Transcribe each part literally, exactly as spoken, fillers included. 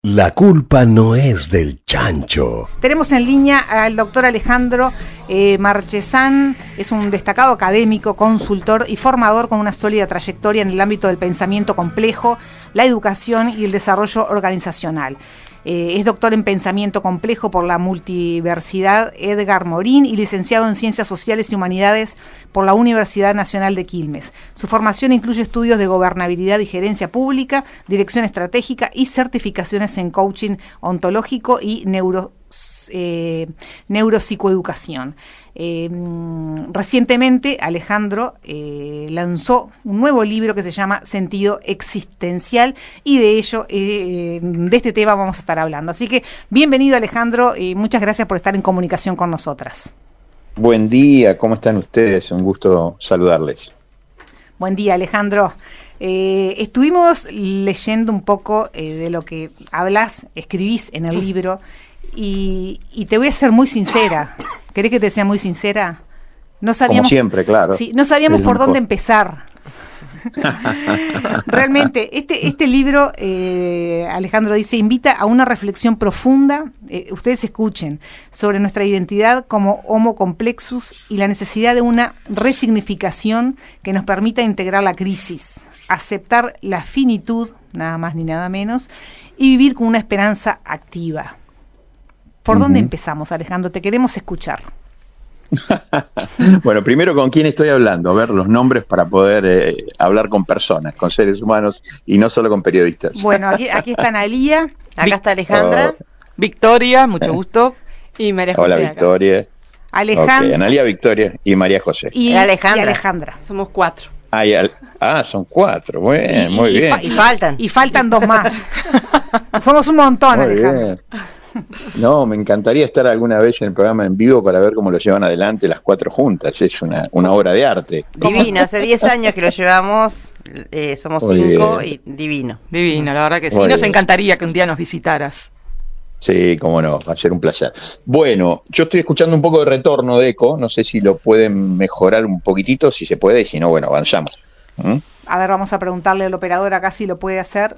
La culpa no es del chancho. Tenemos en línea al doctor Alejandro eh, Marchesán. Es un destacado académico, consultor y formador con una sólida trayectoria en el ámbito del pensamiento complejo, la educación y el desarrollo organizacional. Eh, es doctor en Pensamiento Complejo por la Multiversidad Edgar Morin y licenciado en Ciencias Sociales y Humanidades por la Universidad Nacional de Quilmes. Su formación incluye estudios de gobernabilidad y gerencia pública, dirección estratégica y certificaciones en coaching ontológico y neuro, eh, neuropsicoeducación. Eh, recientemente Alejandro eh, lanzó un nuevo libro que se llama Sentido Existencial y de ello, eh, de este tema vamos a estar hablando. Así que bienvenido Alejandro y muchas gracias por estar en comunicación con nosotras. Buen día, ¿cómo están ustedes? Un gusto saludarles. Buen día Alejandro. Eh, estuvimos leyendo un poco eh, de lo que hablas, escribís en el libro y, y te voy a ser muy sincera. ¿Querés que te sea muy sincera? No sabíamos, Como siempre, claro. Sí, no sabíamos por dónde empezar. Realmente, este, este libro, eh, Alejandro dice, invita a una reflexión profunda, eh, ustedes escuchen, sobre nuestra identidad como Homo complexus y la necesidad de una resignificación que nos permita integrar la crisis, aceptar la finitud, nada más ni nada menos, y vivir con una esperanza activa. ¿Por uh-huh. dónde empezamos, Alejandro? Te queremos escuchar. Bueno, primero, ¿con quién estoy hablando? A ver los nombres para poder eh, hablar con personas, con seres humanos y no solo con periodistas. Bueno, aquí, aquí está Analía, acá Vic- está Alejandra, oh. Victoria, mucho gusto, y María José. Hola, Victoria. Acá. Alejandra. Okay. Analía, Victoria y María José. Y, y, Alejandra. y Alejandra. Somos cuatro. Ah, y al... ah, son cuatro. Muy bien, y, muy y, bien. Y, fa- y faltan. Y faltan dos más. Somos un montón, muy Alejandra. Bien. No, me encantaría estar alguna vez en el programa en vivo para ver cómo lo llevan adelante las cuatro juntas. Es una, una obra de arte. Divino, hace diez años que lo llevamos, eh, somos Muy cinco bien. Y divino. Divino, la verdad que sí. Muy Nos bien. encantaría que un día nos visitaras. Sí, cómo no, va a ser un placer. Bueno, yo estoy escuchando un poco de retorno de eco, no sé si lo pueden mejorar un poquitito, si se puede, y si no, bueno, avanzamos. ¿Mm? A ver, vamos a preguntarle al operador acá si lo puede hacer.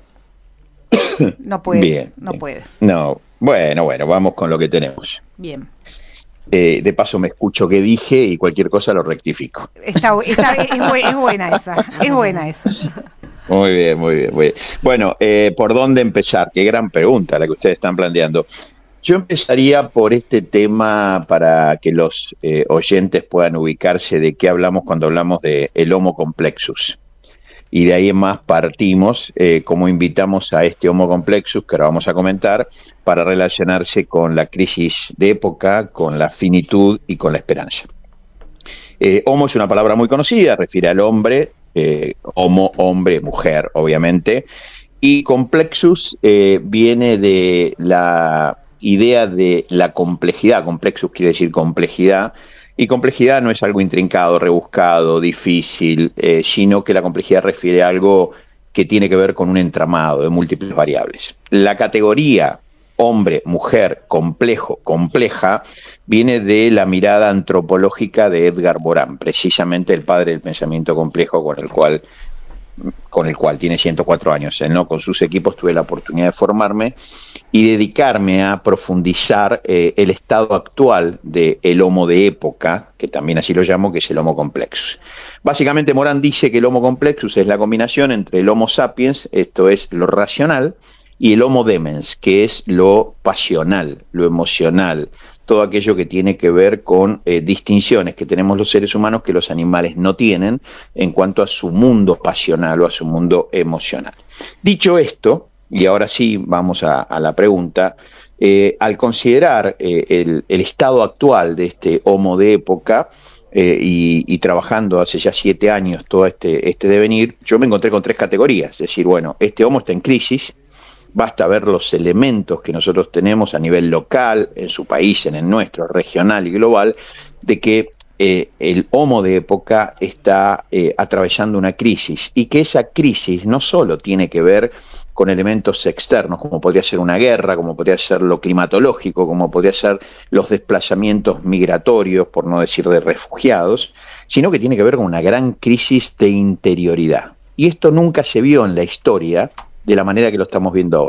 No puede, bien, no bien. puede. No, bueno, bueno, vamos con lo que tenemos. Bien. Eh, de paso me escucho qué dije y cualquier cosa lo rectifico. Está, está, es, es buena esa, es buena esa. Muy bien, muy bien, muy bien. Bueno, eh, ¿por dónde empezar? Qué gran pregunta la que ustedes están planteando. Yo empezaría por este tema para que los eh, oyentes puedan ubicarse de qué hablamos cuando hablamos de el Homo complexus. Y de ahí en más partimos, eh, como invitamos a este Homo complexus, que ahora vamos a comentar, para relacionarse con la crisis de época, con la finitud y con la esperanza. Eh, homo es una palabra muy conocida, refiere al hombre, eh, homo, hombre, mujer, obviamente, y complexus eh, viene de la idea de la complejidad. Complexus quiere decir complejidad, y complejidad no es algo intrincado, rebuscado, difícil, eh, sino que la complejidad refiere a algo que tiene que ver con un entramado de múltiples variables. La categoría hombre, mujer, complejo, compleja, viene de la mirada antropológica de Edgar Morin, precisamente el padre del pensamiento complejo con el cual con el cual tiene ciento cuatro años. Él, ¿no? Con sus equipos tuve la oportunidad de formarme y dedicarme a profundizar eh, el estado actual del Homo de época, que también así lo llamo, que es el Homo complexus. Básicamente Morin dice que el Homo complexus es la combinación entre el Homo sapiens, esto es lo racional, y el Homo demens, que es lo pasional, lo emocional, todo aquello que tiene que ver con eh, distinciones que tenemos los seres humanos que los animales no tienen en cuanto a su mundo pasional o a su mundo emocional. Dicho esto, y ahora sí vamos a, a la pregunta, eh, al considerar eh, el, el estado actual de este Homo de época, eh, y, y trabajando hace ya siete años todo este, este devenir, yo me encontré con tres categorías, es decir, bueno, este Homo está en crisis. Basta ver los elementos que nosotros tenemos a nivel local, en su país, en el nuestro, regional y global, de que eh, el Homo de época está eh, atravesando una crisis y que esa crisis no solo tiene que ver con elementos externos, como podría ser una guerra, como podría ser lo climatológico, como podría ser los desplazamientos migratorios, por no decir de refugiados, sino que tiene que ver con una gran crisis de interioridad. Y esto nunca se vio en la historia de la manera que lo estamos viendo ahora.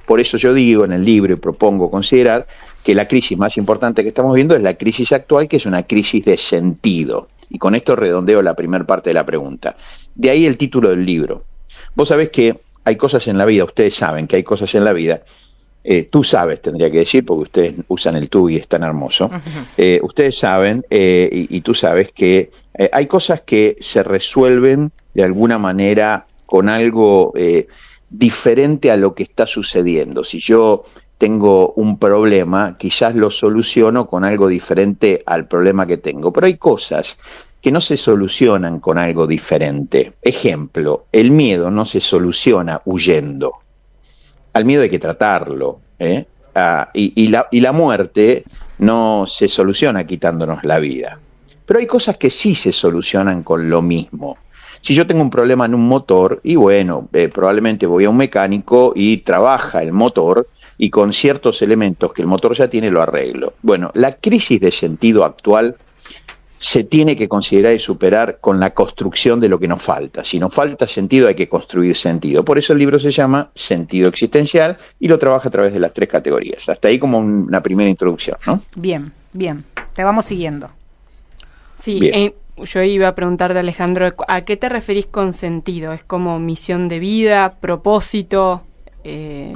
Por eso yo digo en el libro y propongo considerar que la crisis más importante que estamos viendo es la crisis actual, que es una crisis de sentido. Y con esto redondeo la primera parte de la pregunta. De ahí el título del libro. Vos sabés que hay cosas en la vida, ustedes saben que hay cosas en la vida, eh, tú sabes, tendría que decir, porque ustedes usan el tú y es tan hermoso. Uh-huh. eh, ustedes saben, eh, y, y tú sabes que eh, hay cosas que se resuelven de alguna manera con algo eh, diferente a lo que está sucediendo. Si yo tengo un problema, quizás lo soluciono con algo diferente al problema que tengo, pero hay cosas que no se solucionan con algo diferente. Ejemplo, el miedo no se soluciona huyendo. Al miedo hay que tratarlo, ¿eh? Ah, y, y, la, y la muerte no se soluciona quitándonos la vida. Pero hay cosas que sí se solucionan con lo mismo. Si yo tengo un problema en un motor, y bueno, eh, probablemente voy a un mecánico y trabaja el motor, y con ciertos elementos que el motor ya tiene lo arreglo. Bueno, la crisis de sentido actual se tiene que considerar y superar con la construcción de lo que nos falta. Si nos falta sentido, hay que construir sentido. Por eso el libro se llama Sentido Existencial y lo trabaja a través de las tres categorías. Hasta ahí como una primera introducción, ¿no? Bien, bien. Te vamos siguiendo. Sí, eh, yo iba a preguntarte, Alejandro, ¿a qué te referís con sentido? ¿Es como misión de vida, propósito? Eh...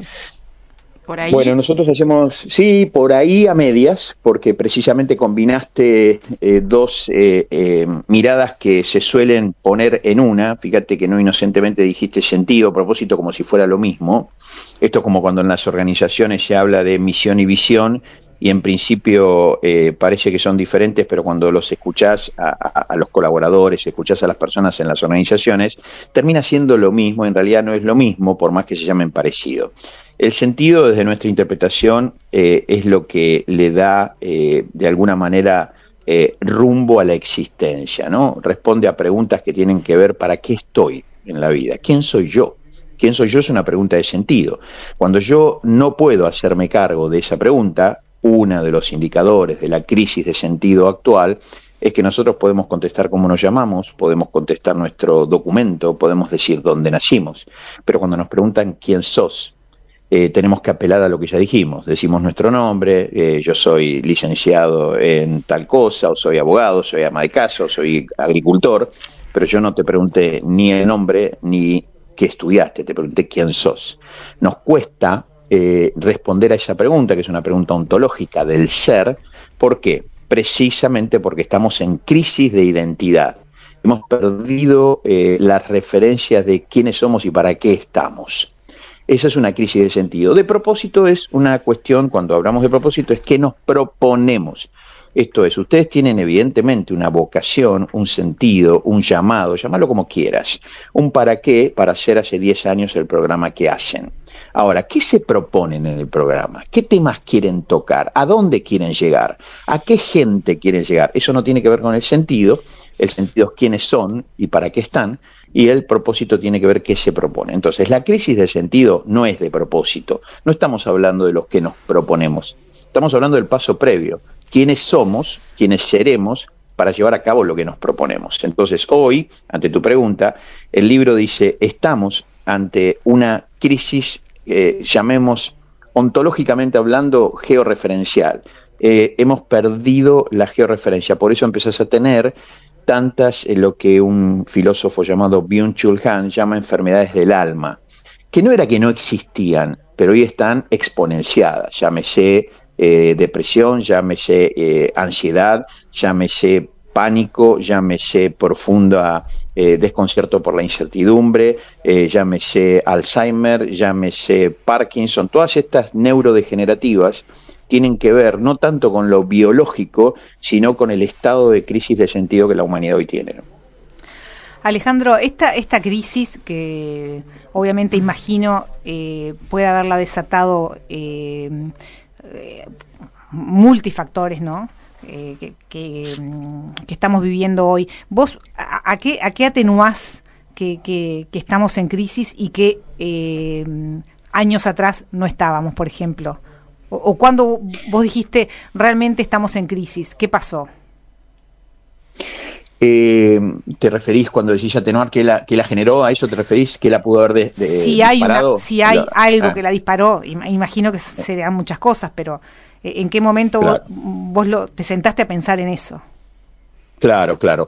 ¿Por ahí? Bueno, nosotros hacemos, sí, por ahí a medias, porque precisamente combinaste eh, dos eh, eh, miradas que se suelen poner en una. Fíjate que no inocentemente dijiste sentido, propósito, como si fuera lo mismo. Esto es como cuando en las organizaciones se habla de misión y visión, y en principio eh, parece que son diferentes, pero cuando los escuchás a, a, a los colaboradores, escuchás a las personas en las organizaciones, termina siendo lo mismo. En realidad no es lo mismo, por más que se llamen parecido. El sentido, desde nuestra interpretación, eh, es lo que le da, eh, de alguna manera, eh, rumbo a la existencia, ¿no? Responde a preguntas que tienen que ver para qué estoy en la vida, quién soy yo. ¿Quién soy yo? Es una pregunta de sentido. Cuando yo no puedo hacerme cargo de esa pregunta, uno de los indicadores de la crisis de sentido actual es que nosotros podemos contestar cómo nos llamamos, podemos contestar nuestro documento, podemos decir dónde nacimos, pero cuando nos preguntan quién sos, Eh, tenemos que apelar a lo que ya dijimos, decimos nuestro nombre, eh, yo soy licenciado en tal cosa, o soy abogado, soy ama de casa, o soy agricultor, pero yo no te pregunté ni el nombre ni qué estudiaste, te pregunté quién sos. Nos cuesta eh, responder a esa pregunta, que es una pregunta ontológica del ser. ¿Por qué? Precisamente porque estamos en crisis de identidad. Hemos perdido eh, las referencias de quiénes somos y para qué estamos. Esa es una crisis de sentido. De propósito es una cuestión, cuando hablamos de propósito, es qué nos proponemos. Esto es, ustedes tienen evidentemente una vocación, un sentido, un llamado, llámalo como quieras, un para qué para hacer hace diez años el programa que hacen. Ahora, ¿qué se proponen en el programa? ¿Qué temas quieren tocar? ¿A dónde quieren llegar? ¿A qué gente quieren llegar? Eso no tiene que ver con el sentido. El sentido es quiénes son y para qué están, y el propósito tiene que ver qué se propone. Entonces, la crisis de sentido no es de propósito. No estamos hablando de los que nos proponemos. Estamos hablando del paso previo. ¿Quiénes somos? ¿Quiénes seremos? Para llevar a cabo lo que nos proponemos. Entonces, hoy, ante tu pregunta, el libro dice, estamos ante una crisis, eh, llamemos ontológicamente hablando, georreferencial. Eh, hemos perdido la georreferencia, por eso empezás a tener tantas, eh, lo que un filósofo llamado Byung-Chul Han llama enfermedades del alma, que no era que no existían, pero hoy están exponenciadas, llámese eh, depresión, llámese eh, ansiedad, llámese pánico, llámese profunda eh, desconcierto por la incertidumbre, eh, llámese Alzheimer, llámese Parkinson, todas estas neurodegenerativas tienen que ver no tanto con lo biológico, sino con el estado de crisis de sentido que la humanidad hoy tiene, ¿no? Alejandro, esta, esta crisis que obviamente imagino eh, puede haberla desatado eh, eh, multifactores, ¿no? Eh, que, que, que estamos viviendo hoy. ¿Vos a, a qué a qué atenuás que, que, que estamos en crisis y que eh, años atrás no estábamos, por ejemplo? O, o cuando vos dijiste realmente estamos en crisis, ¿qué pasó? Eh, ¿Te referís cuando decís atenuar que la, que la generó? ¿A eso te referís? ¿Que la pudo haber de, de, si hay disparado? Una, si hay la, algo ah. que la disparó, imagino que serían muchas cosas, pero eh, ¿en qué momento claro. vos, vos lo, te sentaste a pensar en eso? Claro, claro.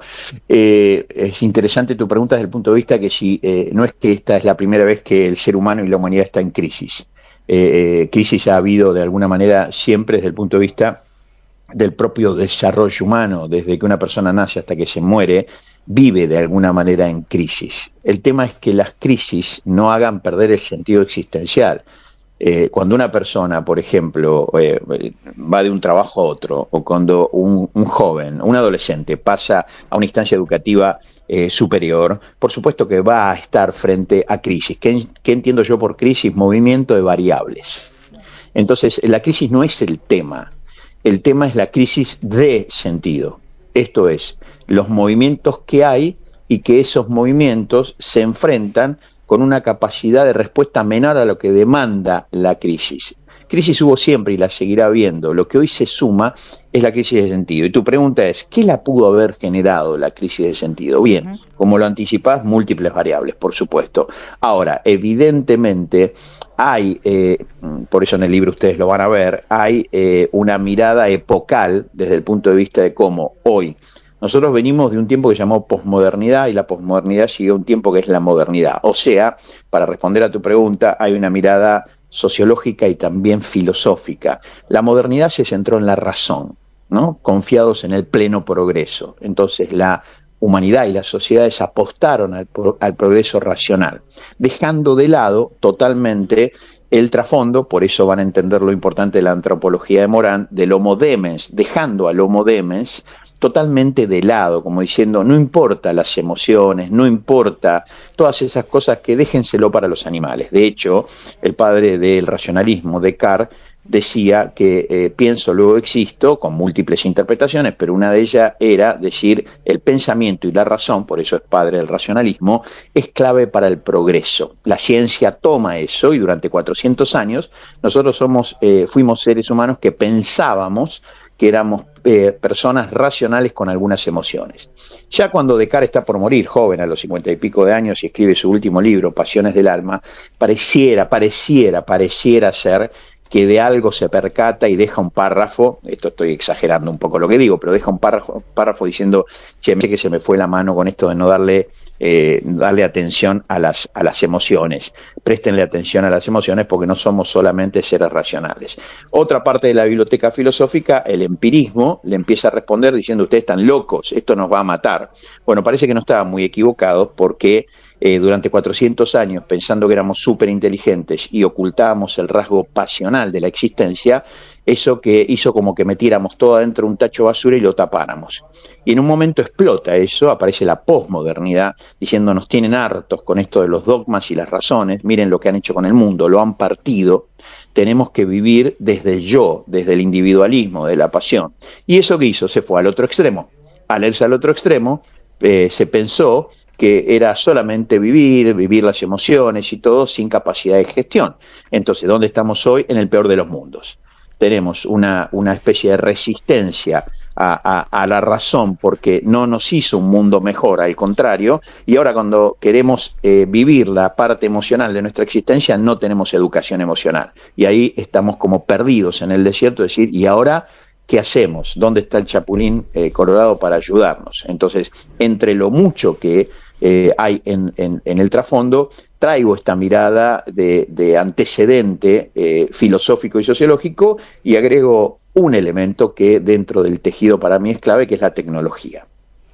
Eh, es interesante tu pregunta desde el punto de vista que si eh, no es que esta es la primera vez que el ser humano y la humanidad está en crisis. Eh, eh, crisis ha habido de alguna manera siempre desde el punto de vista del propio desarrollo humano, desde que una persona nace hasta que se muere, vive de alguna manera en crisis. El tema es que las crisis no hagan perder el sentido existencial. Eh, cuando una persona, por ejemplo, eh, va de un trabajo a otro, o cuando un, un joven, un adolescente pasa a una instancia educativa eh, superior, por supuesto que va a estar frente a crisis. ¿Qué, qué entiendo yo por crisis? Movimiento de variables. Entonces, la crisis no es el tema, el tema es la crisis de sentido. Esto es, los movimientos que hay y que esos movimientos se enfrentan con una capacidad de respuesta menor a lo que demanda la crisis. Crisis hubo siempre y la seguirá habiendo. Lo que hoy se suma es la crisis de sentido. Y tu pregunta es, ¿qué la pudo haber generado la crisis de sentido? Bien, uh-huh. Como lo anticipás, múltiples variables, por supuesto. Ahora, evidentemente, hay, eh, por eso en el libro ustedes lo van a ver, hay eh, una mirada epocal desde el punto de vista de cómo hoy nosotros venimos de un tiempo que se llamó posmodernidad y la posmodernidad siguió un tiempo que es la modernidad. O sea, para responder a tu pregunta, hay una mirada sociológica y también filosófica. La modernidad se centró en la razón, ¿no? Confiados en el pleno progreso. Entonces la humanidad y las sociedades apostaron al, pro, al progreso racional, dejando de lado totalmente el trasfondo, por eso van a entender lo importante de la antropología de Morán, del homo demens, dejando al homo demens totalmente de lado, como diciendo, no importa las emociones, no importa todas esas cosas, que déjenselo para los animales. De hecho, el padre del racionalismo, Descartes, decía que eh, pienso, luego existo, con múltiples interpretaciones, pero una de ellas era decir, el pensamiento y la razón, por eso es padre del racionalismo, es clave para el progreso. La ciencia toma eso y durante cuatrocientos años nosotros somos, eh, fuimos seres humanos que pensábamos que éramos eh, personas racionales con algunas emociones. Ya cuando Descartes está por morir, joven, a los cincuenta y pico de años, y escribe su último libro, Pasiones del Alma, pareciera, pareciera, pareciera ser que de algo se percata y deja un párrafo, esto estoy exagerando un poco lo que digo, pero deja un párrafo, párrafo diciendo, che, que se me fue la mano con esto de no darle Eh, darle atención a las, a las emociones, préstenle atención a las emociones porque no somos solamente seres racionales. Otra parte de la biblioteca filosófica, el empirismo, le empieza a responder diciendo, ustedes están locos, esto nos va a matar. Bueno, parece que no estaban muy equivocados porque eh, durante cuatrocientos años, pensando que éramos súper inteligentes y ocultábamos el rasgo pasional de la existencia, eso que hizo como que metiéramos todo adentro de un tacho de basura y lo tapáramos. Y en un momento explota eso, aparece la posmodernidad, diciendo nos tienen hartos con esto de los dogmas y las razones, miren lo que han hecho con el mundo, lo han partido, tenemos que vivir desde el yo, desde el individualismo, de la pasión. Y eso que hizo, se fue al otro extremo. Al irse al otro extremo, eh, se pensó que era solamente vivir, vivir las emociones y todo sin capacidad de gestión. Entonces, ¿dónde estamos hoy? En el peor de los mundos. Tenemos una, una especie de resistencia a, a, a la razón porque no nos hizo un mundo mejor, al contrario, y ahora cuando queremos eh, vivir la parte emocional de nuestra existencia no tenemos educación emocional y ahí estamos como perdidos en el desierto, es decir, ¿y ahora qué hacemos? ¿Dónde está el chapulín eh, colorado para ayudarnos? Entonces, entre lo mucho que eh, hay en, en, en el trasfondo, traigo esta mirada de, de antecedente eh, filosófico y sociológico y agrego un elemento que dentro del tejido para mí es clave, que es la tecnología.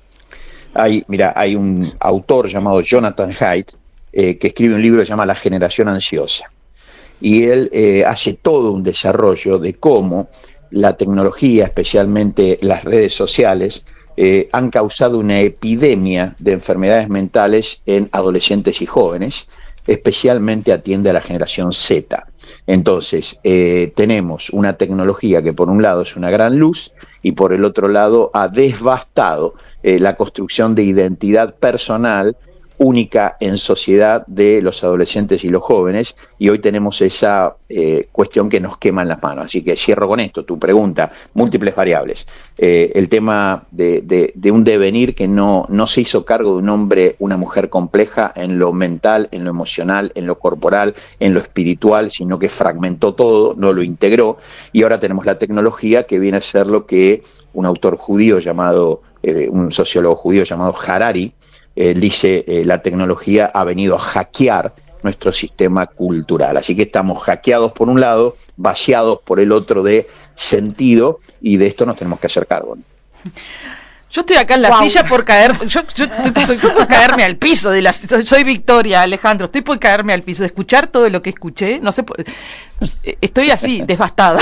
Hay, mira, hay un autor llamado Jonathan Haidt eh, que escribe un libro que se llama La generación ansiosa y él eh, hace todo un desarrollo de cómo la tecnología, especialmente las redes sociales, eh, han causado una epidemia de enfermedades mentales en adolescentes y jóvenes, especialmente atiende a la generación Z. Entonces, eh, tenemos una tecnología que por un lado es una gran luz y por el otro lado ha devastado eh, la construcción de identidad personal, única en sociedad de los adolescentes y los jóvenes, y hoy tenemos esa eh, cuestión que nos quema en las manos. Así que cierro con esto, tu pregunta, múltiples variables. Eh, el tema de, de, de un devenir que no, no se hizo cargo de un hombre, una mujer compleja en lo mental, en lo emocional, en lo corporal, en lo espiritual, sino que fragmentó todo, no lo integró, y ahora tenemos la tecnología que viene a ser lo que un autor judío llamado, eh, un sociólogo judío llamado Harari, eh, dice, eh, la tecnología ha venido a hackear nuestro sistema cultural. Así que estamos hackeados por un lado, vaciados por el otro de sentido, y de esto nos tenemos que hacer cargo, ¿no? Yo estoy acá en la wow. silla por caer, yo, yo estoy, estoy por caerme al piso, de la, soy Victoria, Alejandro, estoy por caerme al piso, de escuchar todo lo que escuché, no sé, estoy así, devastada,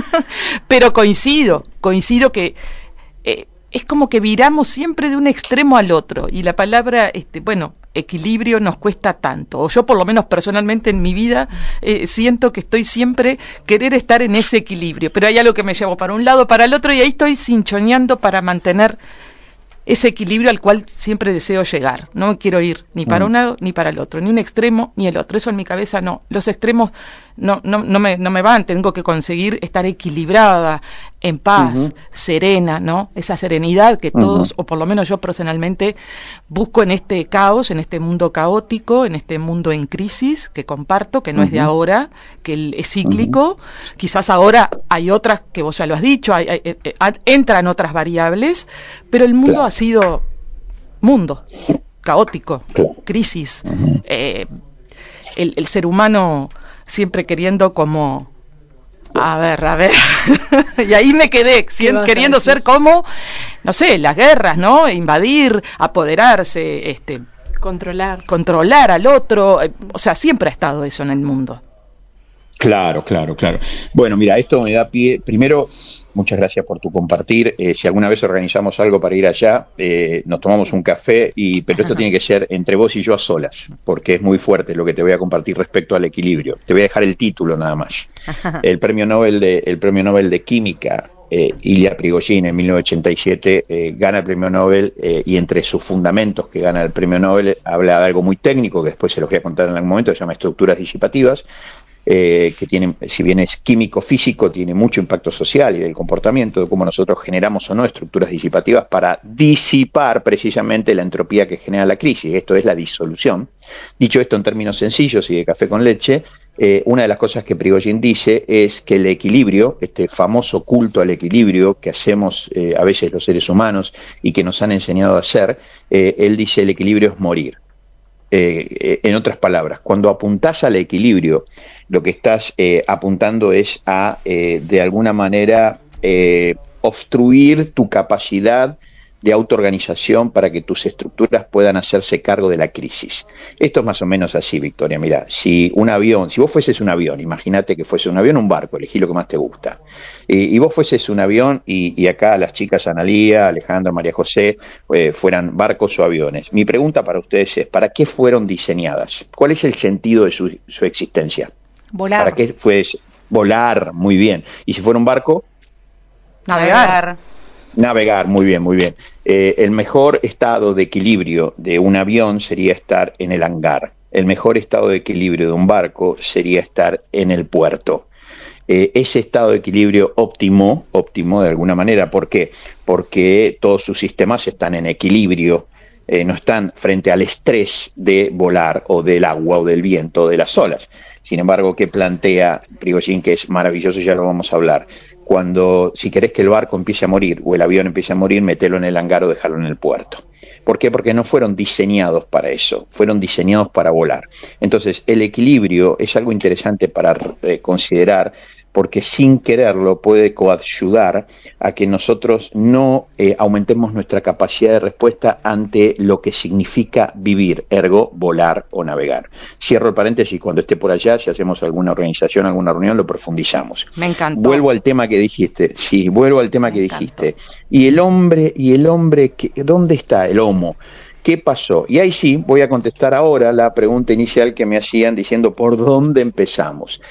pero coincido, coincido que eh, es como que viramos siempre de un extremo al otro, y la palabra, este, bueno, equilibrio nos cuesta tanto, o yo por lo menos personalmente en mi vida eh, siento que estoy siempre querer estar en ese equilibrio, pero hay algo que me llevo para un lado, para el otro, y ahí estoy cinchoneando para mantener ese equilibrio al cual siempre deseo llegar. No me quiero ir ni para mm. un lado ni para el otro, ni un extremo ni el otro. Eso en mi cabeza no. Los extremos no, no, no, me, no me van. Tengo que conseguir estar equilibrada, en paz, uh-huh. serena, ¿no? Esa serenidad que todos, uh-huh. o por lo menos yo personalmente, busco en este caos, en este mundo caótico, en este mundo en crisis, que comparto, que no uh-huh. es de ahora, que es cíclico. Uh-huh. Quizás ahora hay otras, que vos ya lo has dicho, hay, hay, hay, entran otras variables, pero el mundo claro. ha sido mundo, caótico, claro. crisis, uh-huh. eh, el, el ser humano siempre queriendo como, a ver, a ver, y ahí me quedé, cien, queriendo ser como, no sé, las guerras, ¿no? Invadir, apoderarse, este, controlar, controlar al otro, o sea, siempre ha estado eso en el mundo. Claro, claro, claro. Bueno, mira, esto me da pie. Primero, muchas gracias por tu compartir. Eh, si alguna vez organizamos algo para ir allá, eh, nos tomamos un café, y pero esto tiene que ser entre vos y yo a solas, porque es muy fuerte lo que te voy a compartir respecto al equilibrio. Te voy a dejar el título nada más. El premio Nobel de, el premio Nobel de Química, eh, Ilya Prigozhin, en mil novecientos ochenta y siete, eh, gana el premio Nobel, eh, y entre sus fundamentos que gana el premio Nobel habla de algo muy técnico, que después se los voy a contar en algún momento, se llama estructuras disipativas. Eh, que tiene, si bien es químico-físico, tiene mucho impacto social y del comportamiento, de cómo nosotros generamos o no estructuras disipativas para disipar precisamente la entropía que genera la crisis. Esto es la disolución. Dicho esto en términos sencillos y de café con leche, eh, una de las cosas que Prigozhin dice es que el equilibrio, este famoso culto al equilibrio que hacemos eh, a veces los seres humanos y que nos han enseñado a hacer, eh, él dice el equilibrio es morir. Eh, en otras palabras, cuando apuntás al equilibrio, lo que estás eh, apuntando es a, eh, de alguna manera, eh, obstruir tu capacidad de autoorganización para que tus estructuras puedan hacerse cargo de la crisis. Esto es más o menos así, Victoria. Mira, si un avión, si vos fueses un avión, imagínate que fuese un avión o un barco, elegí lo que más te gusta, y, y vos fueses un avión, y, y acá las chicas Analía, Alejandra, María José, eh, fueran barcos o aviones. Mi pregunta para ustedes es, ¿para qué fueron diseñadas? ¿Cuál es el sentido de su, su existencia? Volar. ¿Para qué fue volar? Muy bien. ¿Y si fuera un barco? Navegar. Navegar, muy bien, muy bien. Eh, el mejor estado de equilibrio de un avión sería estar en el hangar. El mejor estado de equilibrio de un barco sería estar en el puerto. Eh, ese estado de equilibrio óptimo, óptimo de alguna manera, ¿por qué? Porque todos sus sistemas están en equilibrio, eh, no están frente al estrés de volar o del agua o del viento o de las olas. Sin embargo, ¿qué plantea Prigozhin, que es maravilloso, ya lo vamos a hablar? Cuando, si querés que el barco empiece a morir o el avión empiece a morir, metelo en el hangar o déjalo en el puerto. ¿Por qué? Porque no fueron diseñados para eso, fueron diseñados para volar. Entonces, el equilibrio es algo interesante para eh, considerar, porque sin quererlo puede coayudar a que nosotros no eh, aumentemos nuestra capacidad de respuesta ante lo que significa vivir, ergo, volar o navegar. Cierro el paréntesis, cuando esté por allá, si hacemos alguna organización, alguna reunión, lo profundizamos. Me encantó. Vuelvo al tema que dijiste, sí, vuelvo al tema Me que encantó. dijiste. Y el hombre, y el hombre, ¿dónde está el homo? ¿Qué pasó? Y ahí sí, voy a contestar ahora la pregunta inicial que me hacían diciendo, ¿por dónde empezamos?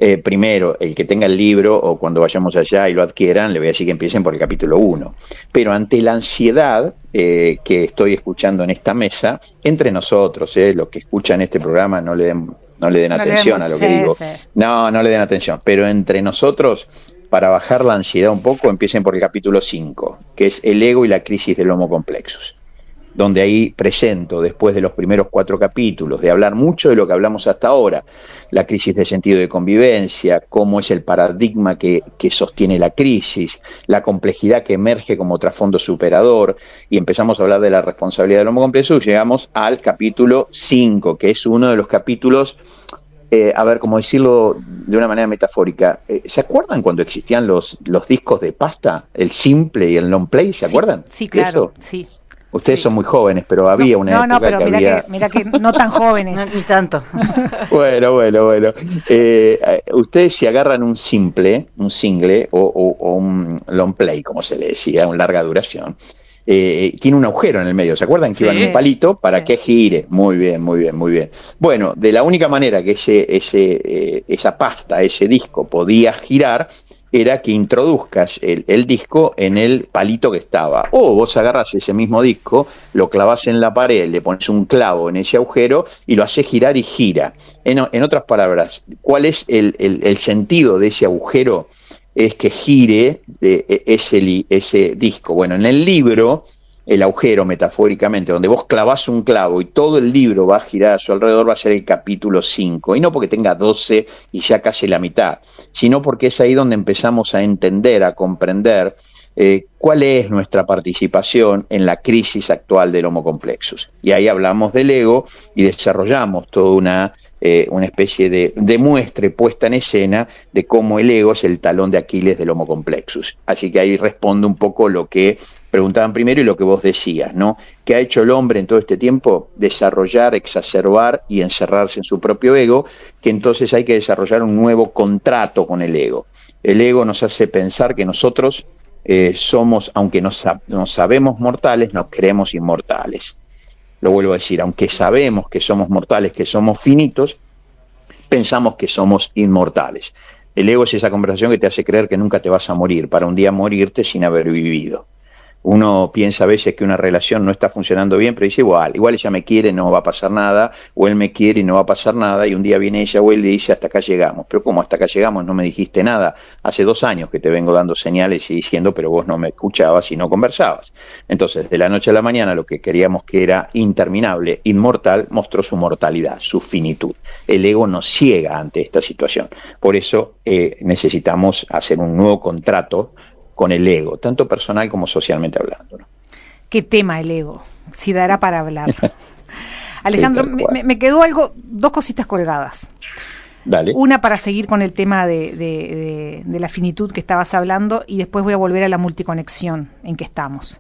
eh, primero, el que tenga el libro o cuando vayamos allá y lo adquieran, le voy a decir que empiecen por el capítulo uno. Pero ante la ansiedad eh, que estoy escuchando en esta mesa, entre nosotros, eh, los que escuchan este programa, no le den, no le den No le atención den a lo que sí, digo. sí. No, no le den atención. Pero entre nosotros, para bajar la ansiedad un poco, empiecen por el capítulo cinco, que es el ego y la crisis del Homo complexus, donde ahí presento, después de los primeros cuatro capítulos, de hablar mucho de lo que hablamos hasta ahora, la crisis de sentido de convivencia, cómo es el paradigma que, que sostiene la crisis, la complejidad que emerge como trasfondo superador, y empezamos a hablar de la responsabilidad del Homo complexus, llegamos al capítulo cinco, que es uno de los capítulos, eh, a ver, cómo decirlo de una manera metafórica, eh, ¿se acuerdan cuando existían los, los discos de pasta, el simple y el long play? ¿Se Sí, acuerdan? sí, claro, ¿Eso? sí. Ustedes Sí. son muy jóvenes, pero había no, una no, época no, pero que mira había... que, mira que no tan jóvenes. No, ni tanto. Bueno, bueno, bueno. Eh, eh, ustedes si agarran un simple, un single o, o, o un long play, como se le decía, un larga duración, eh, tiene un agujero en el medio. ¿Se acuerdan que Sí. iban un palito para Sí. que gire? Muy bien, muy bien, muy bien. Bueno, de la única manera que ese, ese, eh, esa pasta, ese disco podía girar, era que introduzcas el, el disco en el palito que estaba. O vos agarras ese mismo disco, lo clavas en la pared, le pones un clavo en ese agujero y lo haces girar y gira. En, en otras palabras, ¿cuál es el, el, el sentido de ese agujero? Es que gire eh, ese, ese disco. Bueno, en el libro, el agujero metafóricamente, donde vos clavás un clavo y todo el libro va a girar a su alrededor, va a ser el capítulo cinco. Y no porque tenga doce y ya casi la mitad, sino porque es ahí donde empezamos a entender, a comprender eh, cuál es nuestra participación en la crisis actual del Homo complexus. Y ahí hablamos del ego y desarrollamos toda una, eh, una especie de, de muestra puesta en escena de cómo el ego es el talón de Aquiles del Homo complexus. Así que ahí respondo un poco lo que preguntaban primero y lo que vos decías, ¿no? ¿Qué ha hecho el hombre en todo este tiempo? Desarrollar, exacerbar y encerrarse en su propio ego, que entonces hay que desarrollar un nuevo contrato con el ego. El ego nos hace pensar que nosotros eh, somos, aunque nos, nos sabemos mortales, nos creemos inmortales. Lo vuelvo a decir, aunque sabemos que somos mortales, que somos finitos, pensamos que somos inmortales. El ego es esa conversación que te hace creer que nunca te vas a morir, para un día morirte sin haber vivido. Uno piensa a veces que una relación no está funcionando bien, pero dice igual, igual ella me quiere, no va a pasar nada, o él me quiere y no va a pasar nada, y un día viene ella o él y le dice hasta acá llegamos. Pero ¿cómo hasta acá llegamos? No me dijiste nada. Hace dos años que te vengo dando señales y diciendo, pero vos no me escuchabas y no conversabas. Entonces, de la noche a la mañana, lo que queríamos que era interminable, inmortal, mostró su mortalidad, su finitud. El ego nos ciega ante esta situación. Por eso eh, necesitamos hacer un nuevo contrato con el ego, tanto personal como socialmente hablando, ¿no? ¿Qué tema el ego? Si dará para hablar. Alejandro, Sí, me, me quedó algo, dos cositas colgadas. Dale. Una para seguir con el tema de, de, de, de la finitud que estabas hablando y después voy a volver a la multiconexión en que estamos.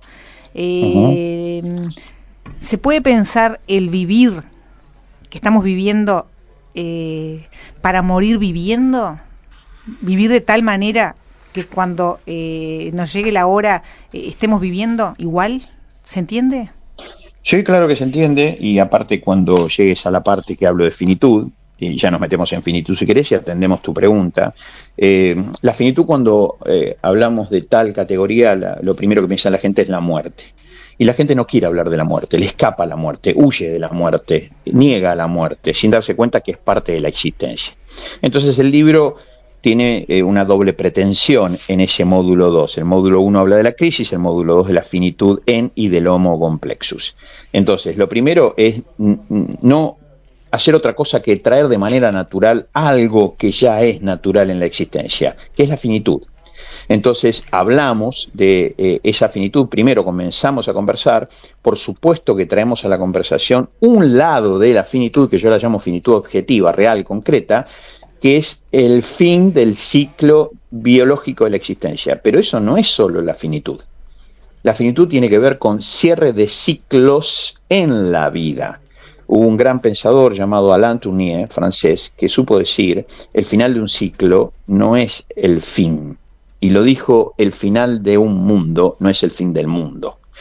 Eh, uh-huh. ¿Se puede pensar el vivir que estamos viviendo eh, para morir viviendo? ¿Vivir de tal manera que cuando eh, nos llegue la hora eh, estemos viviendo igual? ¿Se entiende? Sí, claro que se entiende, y aparte cuando llegues a la parte que hablo de finitud, y ya nos metemos en finitud si querés y atendemos tu pregunta, eh, la finitud cuando eh, hablamos de tal categoría, la, lo primero que piensa la gente es la muerte. Y la gente no quiere hablar de la muerte, le escapa a la muerte, huye de la muerte, niega la muerte, sin darse cuenta que es parte de la existencia. Entonces el libro tiene eh, una doble pretensión en ese módulo dos. El módulo uno habla de la crisis, el módulo dos de la finitud en y del Homo complexus. Entonces, lo primero es no hacer otra cosa que traer de manera natural algo que ya es natural en la existencia, que es la finitud. Entonces hablamos de eh, esa finitud, primero comenzamos a conversar, por supuesto que traemos a la conversación un lado de la finitud, que yo la llamo finitud objetiva, real, concreta, que es el fin del ciclo biológico de la existencia. Pero eso no es solo la finitud. La finitud tiene que ver con cierre de ciclos en la vida. Hubo un gran pensador llamado Alain Tournier, francés, que supo decir, el final de un ciclo no es el fin. Y lo dijo, el final de un mundo no es el fin del mundo.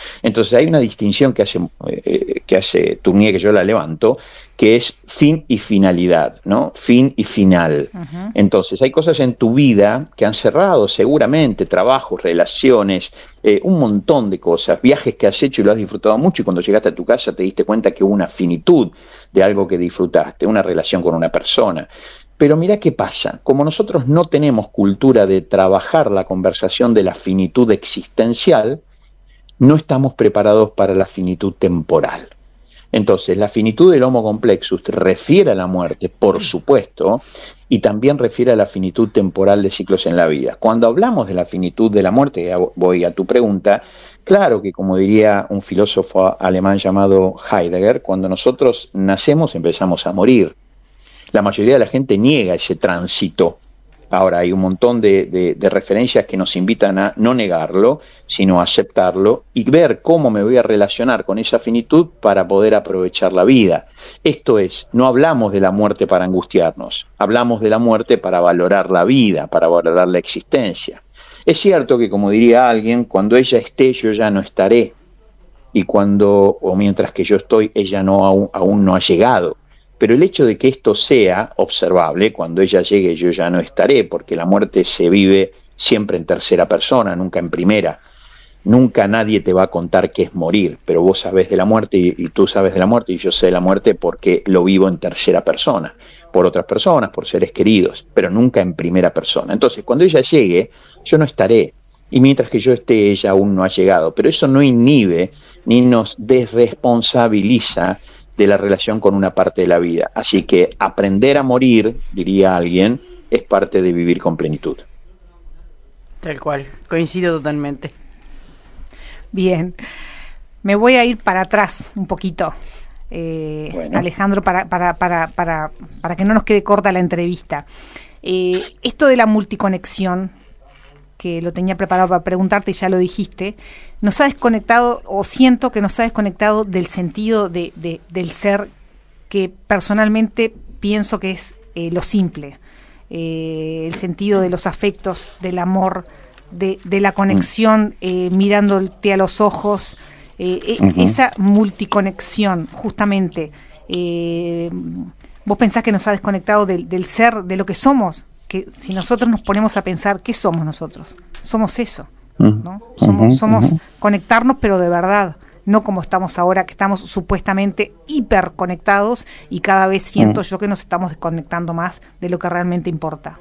Entonces hay una distinción que hace, eh, que hace Tournier, que yo la levanto, que es fin y finalidad, ¿no? Fin y final. Uh-huh. Entonces hay cosas en tu vida que han cerrado seguramente, trabajos, relaciones, eh, un montón de cosas, viajes que has hecho y lo has disfrutado mucho, y cuando llegaste a tu casa te diste cuenta que hubo una finitud de algo que disfrutaste, una relación con una persona. Pero mira qué pasa, como nosotros no tenemos cultura de trabajar la conversación de la finitud existencial, no estamos preparados para la finitud temporal. Entonces, la finitud del Homo complexus refiere a la muerte, por supuesto, y también refiere a la finitud temporal de ciclos en la vida. Cuando hablamos de la finitud de la muerte, ya voy a tu pregunta, claro que, como diría un filósofo alemán llamado Heidegger, cuando nosotros nacemos empezamos a morir. La mayoría de la gente niega ese tránsito. Ahora, hay un montón de, de, de referencias que nos invitan a no negarlo, sino a aceptarlo y ver cómo me voy a relacionar con esa finitud para poder aprovechar la vida. Esto es, no hablamos de la muerte para angustiarnos, hablamos de la muerte para valorar la vida, para valorar la existencia. Es cierto que, como diría alguien, cuando ella esté, yo ya no estaré, y cuando, o mientras que yo estoy, ella no aún, aún no ha llegado. Pero el hecho de que esto sea observable, cuando ella llegue yo ya no estaré, porque la muerte se vive siempre en tercera persona, nunca en primera. Nunca nadie te va a contar qué es morir, pero vos sabés de la muerte y, y tú sabes de la muerte y yo sé de la muerte porque lo vivo en tercera persona, por otras personas, por seres queridos, pero nunca en primera persona. Entonces, cuando ella llegue, yo no estaré, y mientras que yo esté, ella aún no ha llegado, pero eso no inhibe ni nos desresponsabiliza de la relación con una parte de la vida. Así que aprender a morir, diría alguien, es parte de vivir con plenitud. Tal cual, coincido totalmente. Bien, me voy a ir para atrás un poquito, eh, bueno. Alejandro, para, para, para, para, para que no nos quede corta la entrevista. Eh, esto de la multiconexión, que lo tenía preparado para preguntarte y ya lo dijiste, nos ha desconectado, o siento que nos ha desconectado del sentido de, de, del ser, que personalmente pienso que es eh, lo simple, eh, el sentido de los afectos, del amor, de, de la conexión, eh, mirándote a los ojos, eh, uh-huh. esa multiconexión, justamente. Eh, ¿Vos pensás que nos ha desconectado del, del ser, de lo que somos? Que si nosotros nos ponemos a pensar, ¿qué somos nosotros? Somos eso, ¿no? Uh-huh, somos, somos uh-huh. conectarnos, pero de verdad, no como estamos ahora, que estamos supuestamente hiperconectados y cada vez siento uh-huh. yo que nos estamos desconectando más de lo que realmente importa.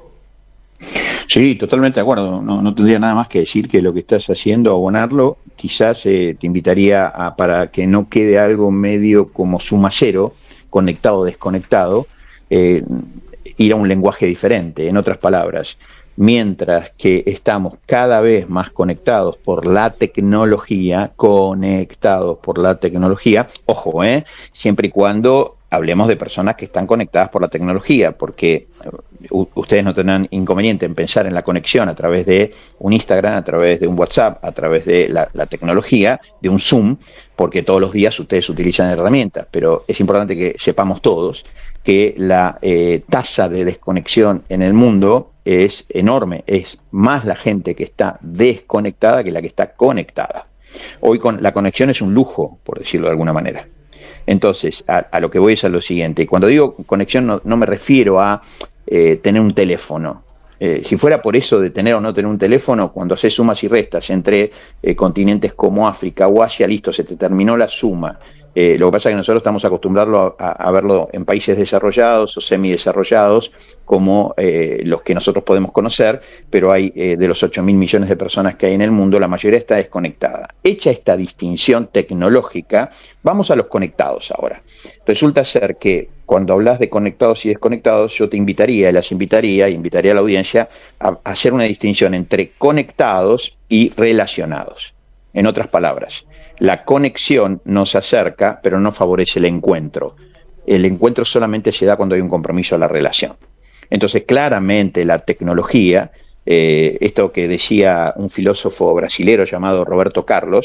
Sí, totalmente de acuerdo. No, no tendría nada más que decir que lo que estás haciendo, abonarlo, quizás eh, te invitaría a, para que no quede algo medio como suma cero, conectado o desconectado, eh, ir a un lenguaje diferente. En otras palabras, mientras que estamos cada vez más conectados por la tecnología, conectados por la tecnología, ojo, eh, siempre y cuando hablemos de personas que están conectadas por la tecnología, porque uh, ustedes no tendrán inconveniente en pensar en la conexión a través de un Instagram, a través de un WhatsApp, a través de la, la tecnología, de un Zoom, porque todos los días ustedes utilizan herramientas, pero es importante que sepamos todos que la eh, tasa de desconexión en el mundo es enorme, es más la gente que está desconectada que la que está conectada. Hoy con, la conexión es un lujo, por decirlo de alguna manera. Entonces, a, a lo que voy es a lo siguiente. Cuando digo conexión no, no me refiero a eh, tener un teléfono. Eh, si fuera por eso de tener o no tener un teléfono, cuando haces sumas y restas entre eh, continentes como África o Asia, listo, se te terminó la suma. Eh, lo que pasa es que nosotros estamos acostumbrados a, a verlo en países desarrollados o semidesarrollados como eh, los que nosotros podemos conocer, pero hay eh, de los ocho mil millones de personas que hay en el mundo, la mayoría está desconectada. Hecha esta distinción tecnológica, vamos a los conectados ahora. Resulta ser que cuando hablas de conectados y desconectados, yo te invitaría, y las invitaría, invitaría a la audiencia a, a hacer una distinción entre conectados y relacionados. En otras palabras, la conexión nos acerca, pero no favorece el encuentro. El encuentro solamente se da cuando hay un compromiso a la relación. Entonces, claramente la tecnología, eh, esto que decía un filósofo brasilero llamado Roberto Carlos,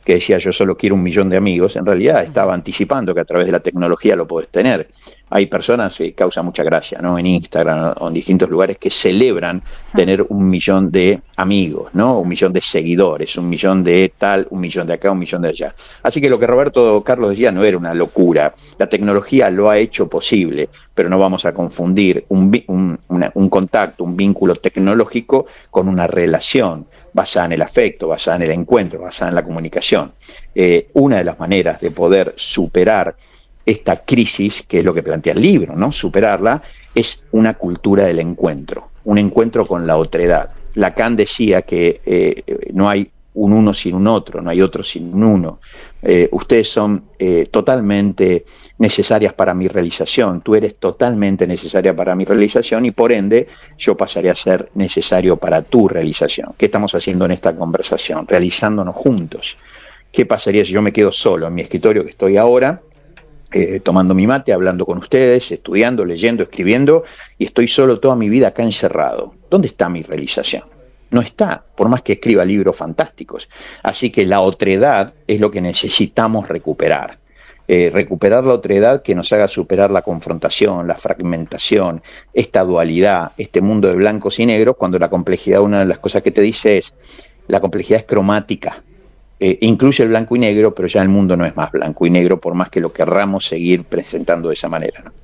que decía yo solo quiero un millón de amigos, en realidad estaba anticipando que a través de la tecnología lo podés tener. Hay personas que causa mucha gracia, ¿no? En Instagram o en distintos lugares que celebran tener un millón de amigos, ¿no? Un millón de seguidores, un millón de tal, un millón de acá, un millón de allá. Así que lo que Roberto Carlos decía no era una locura. La tecnología lo ha hecho posible, pero no vamos a confundir un, un, una, un contacto, un vínculo tecnológico con una relación basada en el afecto, basada en el encuentro, basada en la comunicación. Eh, una de las maneras de poder superar esta crisis, que es lo que plantea el libro, ¿no? Superarla, es una cultura del encuentro, un encuentro con la otredad. Lacan decía que eh, no hay un uno sin un otro, no hay otro sin un uno. Eh, ustedes son eh, totalmente necesarias para mi realización, tú eres totalmente necesaria para mi realización y por ende yo pasaré a ser necesario para tu realización. ¿Qué estamos haciendo en esta conversación? Realizándonos juntos. ¿Qué pasaría si yo me quedo solo en mi escritorio que estoy ahora, eh, tomando mi mate, hablando con ustedes, estudiando, leyendo, escribiendo, y estoy solo toda mi vida acá encerrado? ¿Dónde está mi realización? No está, por más que escriba libros fantásticos. Así que la otredad es lo que necesitamos recuperar. Eh, recuperar la otredad que nos haga superar la confrontación, la fragmentación, esta dualidad, este mundo de blancos y negros, cuando la complejidad, una de las cosas que te dice es, la complejidad es cromática. Eh, incluye el blanco y negro, pero ya el mundo no es más blanco y negro, por más que lo querramos seguir presentando de esa manera, ¿no?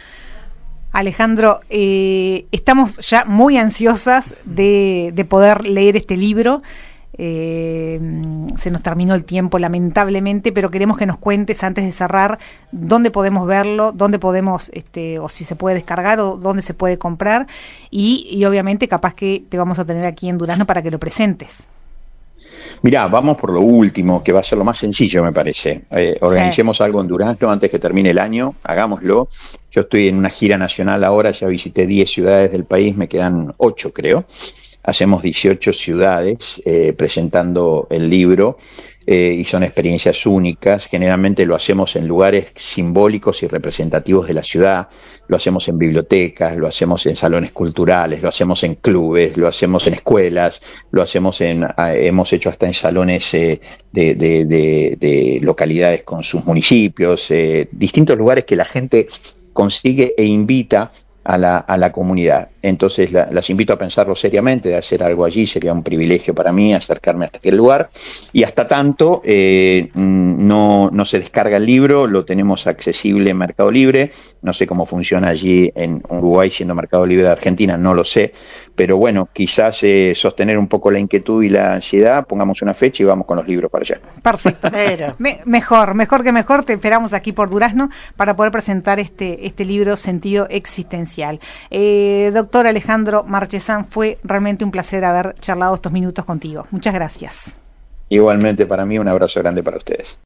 Alejandro, eh, estamos ya muy ansiosas de, de poder leer este libro. Eh, se nos terminó el tiempo lamentablemente, pero queremos que nos cuentes antes de cerrar dónde podemos verlo, dónde podemos, este, o si se puede descargar o dónde se puede comprar y, y obviamente capaz que te vamos a tener aquí en Durazno para que lo presentes. Mirá, vamos por lo último, que va a ser lo más sencillo, me parece. Eh, organicemos sí. algo en Durazno antes que termine el año, hagámoslo. Yo estoy en una gira nacional ahora, ya visité diez ciudades del país, me quedan ocho creo. Hacemos dieciocho ciudades eh, presentando el libro eh, y son experiencias únicas. Generalmente lo hacemos en lugares simbólicos y representativos de la ciudad, lo hacemos en bibliotecas, lo hacemos en salones culturales, lo hacemos en clubes, lo hacemos en escuelas, lo hacemos en, hemos hecho hasta en salones eh, de, de, de, de localidades con sus municipios, eh, distintos lugares que la gente consigue e invita a la, a la comunidad. Entonces la, las invito a pensarlo seriamente, de hacer algo allí sería un privilegio para mí acercarme hasta aquel lugar, y hasta tanto eh, no, no se descarga el libro, lo tenemos accesible en Mercado Libre, no sé cómo funciona allí en Uruguay siendo Mercado Libre de Argentina, no lo sé, pero bueno, quizás eh, sostener un poco la inquietud y la ansiedad, pongamos una fecha y vamos con los libros para allá. Perfecto, pero... Me, mejor, mejor que mejor, te esperamos aquí por Durazno para poder presentar este, este libro Sentido Existencial. Eh, doctor Alejandro Marchesán, fue realmente un placer haber charlado estos minutos contigo. Muchas gracias. Igualmente para mí, un abrazo grande para ustedes.